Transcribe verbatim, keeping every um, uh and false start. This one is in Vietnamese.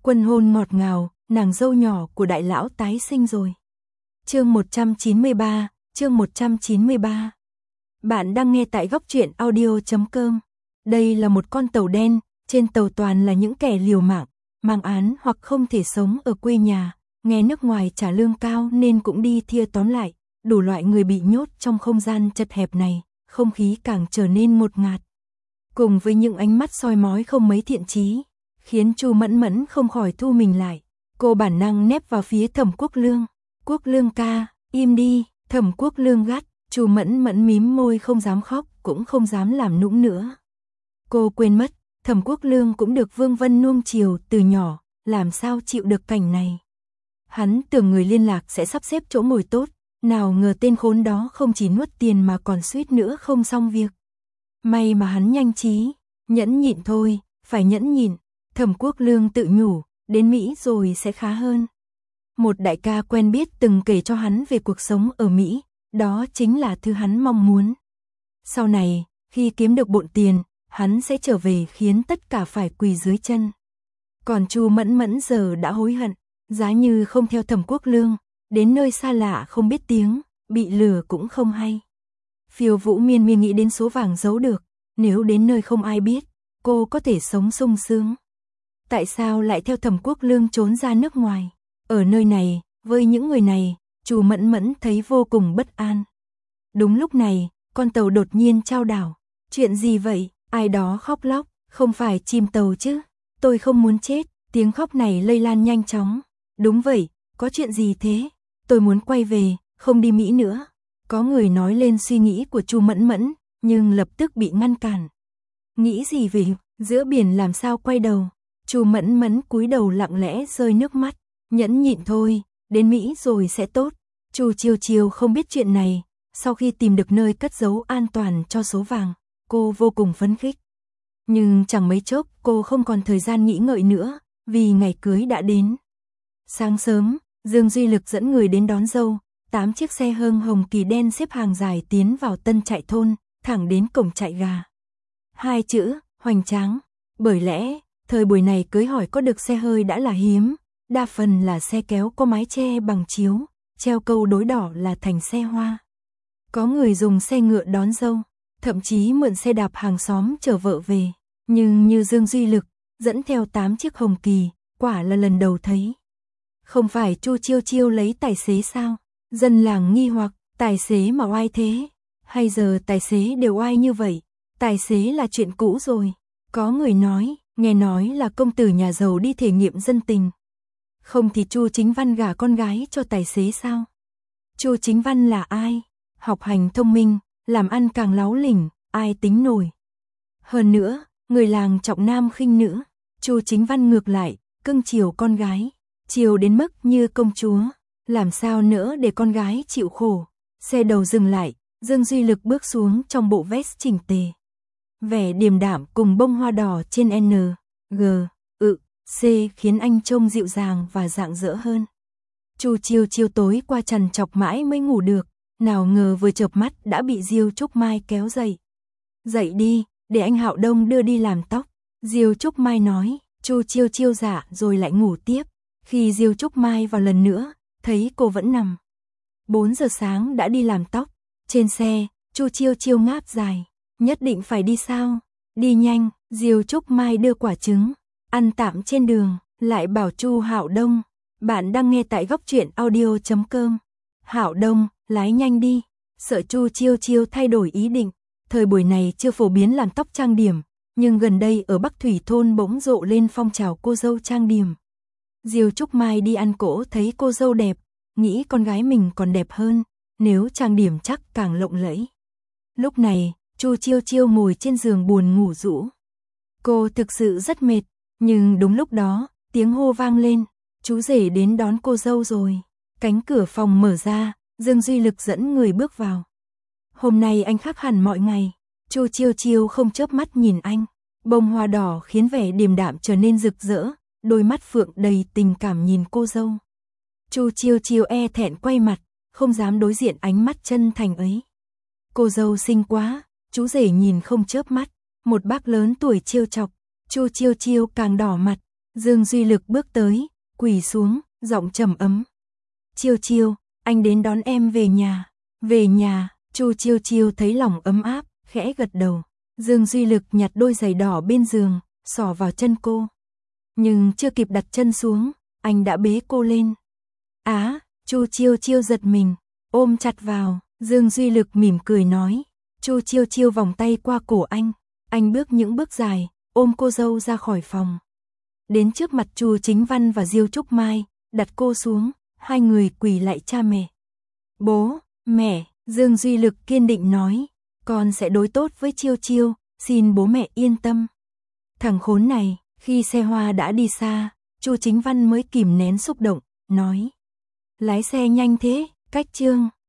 Quân hôn ngọt ngào, nàng dâu nhỏ của đại lão tái sinh rồi. Chương một trăm chín mươi ba, chương một trăm chín mươi ba. Bạn đang nghe tại góc truyện audio chấm com. Đây là một con tàu đen, trên tàu toàn là những kẻ liều mạng, mang án hoặc không thể sống ở quê nhà, nghe nước ngoài trả lương cao nên cũng đi thia tóm lại, đủ loại người bị nhốt trong không gian chật hẹp này, không khí càng trở nên ngột ngạt. Cùng với những ánh mắt soi mói không mấy thiện chí, khiến Chu Mẫn Mẫn không khỏi thu mình lại. Cô bản năng nép vào phía Thẩm Quốc Lương. Quốc Lương ca, im đi, Thẩm Quốc Lương gắt. Chu Mẫn Mẫn mím môi không dám khóc, cũng không dám làm nũng nữa. Cô quên mất, Thẩm Quốc Lương cũng được Vương Vân nuông chiều từ nhỏ, làm sao chịu được cảnh này. Hắn tưởng người liên lạc sẽ sắp xếp chỗ ngồi tốt, nào ngờ tên khốn đó không chỉ nuốt tiền mà còn suýt nữa không xong việc. May mà hắn nhanh trí, nhẫn nhịn thôi, phải nhẫn nhịn. Thẩm Quốc Lương tự nhủ, đến Mỹ rồi sẽ khá hơn. Một đại ca quen biết từng kể cho hắn về cuộc sống ở Mỹ, đó chính là thứ hắn mong muốn. Sau này, khi kiếm được bộn tiền, hắn sẽ trở về khiến tất cả phải quỳ dưới chân. Còn Chu Mẫn Mẫn giờ đã hối hận, giá như không theo Thẩm Quốc Lương, đến nơi xa lạ không biết tiếng, bị lừa cũng không hay. Phiêu Vũ miên miên nghĩ đến số vàng giấu được, nếu đến nơi không ai biết, cô có thể sống sung sướng. Tại sao lại theo Thẩm Quốc Lương trốn ra nước ngoài? Ở nơi này, với những người này, Chu Mẫn Mẫn thấy vô cùng bất an. Đúng lúc này, con tàu đột nhiên chao đảo. Chuyện gì vậy? Ai đó khóc lóc, không phải chim tàu chứ? Tôi không muốn chết. Tiếng khóc này lây lan nhanh chóng. Đúng vậy, có chuyện gì thế? Tôi muốn quay về, không đi Mỹ nữa. Có người nói lên suy nghĩ của Chu Mẫn Mẫn, nhưng lập tức bị ngăn cản. Nghĩ gì vậy? Giữa biển làm sao quay đầu? Chu Mẫn Mẫn cúi đầu lặng lẽ rơi nước mắt, nhẫn nhịn thôi, đến Mỹ rồi sẽ tốt. Chu Chiêu Chiêu không biết chuyện này, sau khi tìm được nơi cất giấu an toàn cho số vàng, cô vô cùng phấn khích. Nhưng chẳng mấy chốc cô không còn thời gian nghĩ ngợi nữa, vì ngày cưới đã đến. Sáng sớm, Dương Duy Lực dẫn người đến đón dâu, tám chiếc xe hương hồng kỳ đen xếp hàng dài tiến vào tân trại thôn, thẳng đến cổng trại gà. Hai chữ, hoành tráng, bởi lẽ thời buổi này cưới hỏi có được xe hơi đã là hiếm, đa phần là xe kéo có mái che bằng chiếu, treo câu đối đỏ là thành xe hoa. Có người dùng xe ngựa đón dâu, thậm chí mượn xe đạp hàng xóm chở vợ về, nhưng như Dương Duy Lực, dẫn theo tám chiếc hồng kỳ, quả là lần đầu thấy. Không phải Chu Chiêu Chiêu lấy tài xế sao? Dân làng nghi hoặc, tài xế mà oai thế? Hay giờ tài xế đều oai như vậy? Tài xế là chuyện cũ rồi. Có người nói, nghe nói là công tử nhà giàu đi thể nghiệm dân tình. Không thì Chu Chính Văn gả con gái cho tài xế sao? Chu Chính Văn là ai? Học hành thông minh, làm ăn càng láo lỉnh, ai tính nổi. Hơn nữa, người làng trọng nam khinh nữ, Chu Chính Văn ngược lại, cưng chiều con gái, chiều đến mức như công chúa, làm sao nữa để con gái chịu khổ. Xe đầu dừng lại, Dương Duy Lực bước xuống trong bộ vest chỉnh tề. Vẻ điềm đạm cùng bông hoa đỏ trên N, G, ự, C khiến anh trông dịu dàng và rạng rỡ hơn. Chu Chiêu Chiêu tối qua trằn trọc mãi mới ngủ được, nào ngờ vừa chợp mắt đã bị Diêu Trúc Mai kéo dậy. Dậy đi, để anh Hạo Đông đưa đi làm tóc. Diêu Trúc Mai nói, Chu Chiêu Chiêu dạ rồi lại ngủ tiếp. Khi Diêu Trúc Mai vào lần nữa, thấy cô vẫn nằm. bốn giờ sáng đã đi làm tóc. Trên xe, Chu Chiêu Chiêu ngáp dài. Nhất định phải đi sao? Đi nhanh. Diêu Trúc Mai đưa quả trứng, ăn tạm trên đường, lại bảo Chu Hạo Đông. Bạn đang nghe tại góc truyện audio chấm com. Hạo Đông, lái nhanh đi. Sợ Chu Chiêu Chiêu thay đổi ý định. Thời buổi này chưa phổ biến làm tóc trang điểm, nhưng gần đây ở Bắc Thủy thôn bỗng rộ lên phong trào cô dâu trang điểm. Diêu Trúc Mai đi ăn cỗ thấy cô dâu đẹp, nghĩ con gái mình còn đẹp hơn, nếu trang điểm chắc càng lộng lẫy. Lúc này, Chu Chiêu Chiêu ngồi trên giường buồn ngủ rũ. Cô thực sự rất mệt, nhưng đúng lúc đó, tiếng hô vang lên, chú rể đến đón cô dâu rồi. Cánh cửa phòng mở ra, Dương Duy Lực dẫn người bước vào. Hôm nay anh khác hẳn mọi ngày. Chu Chiêu Chiêu không chớp mắt nhìn anh, bông hoa đỏ khiến vẻ điềm đạm trở nên rực rỡ, đôi mắt phượng đầy tình cảm nhìn cô dâu. Chu Chiêu Chiêu e thẹn quay mặt, không dám đối diện ánh mắt chân thành ấy. Cô dâu xinh quá, chú rể nhìn không chớp mắt, một bác lớn tuổi trêu chọc, Chu Chiêu Chiêu càng đỏ mặt, Dương Duy Lực bước tới, quỳ xuống, giọng trầm ấm. Chiêu Chiêu, anh đến đón em về nhà. Về nhà, Chu Chiêu Chiêu thấy lòng ấm áp, khẽ gật đầu. Dương Duy Lực nhặt đôi giày đỏ bên giường, xỏ vào chân cô. Nhưng chưa kịp đặt chân xuống, anh đã bế cô lên. Á, Chu Chiêu Chiêu giật mình, ôm chặt vào. Dương Duy Lực mỉm cười nói. Chu Chiêu Chiêu vòng tay qua cổ anh. Anh bước những bước dài, ôm cô dâu ra khỏi phòng. Đến trước mặt Chu Chính Văn và Diêu Trúc Mai, đặt cô xuống, hai người quỳ lạy cha mẹ. Bố, mẹ, Dương Duy Lực kiên định nói, con sẽ đối tốt với Chiêu Chiêu, xin bố mẹ yên tâm. Thằng khốn này, khi xe hoa đã đi xa, Chu Chính Văn mới kìm nén xúc động, nói. Lái xe nhanh thế, cách Trương.